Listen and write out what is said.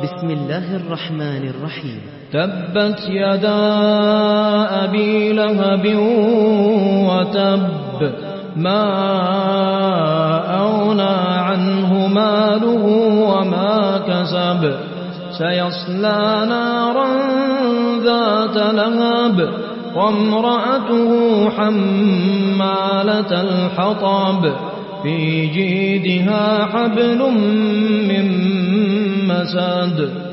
بسم الله الرحمن الرحيم. تبت يدا أبي لهب وتب ما أغنى عنه ماله وما كسب سيصلى نارا ذات لهب وامرأته حمالة الحطب في جيدها حبل من مسد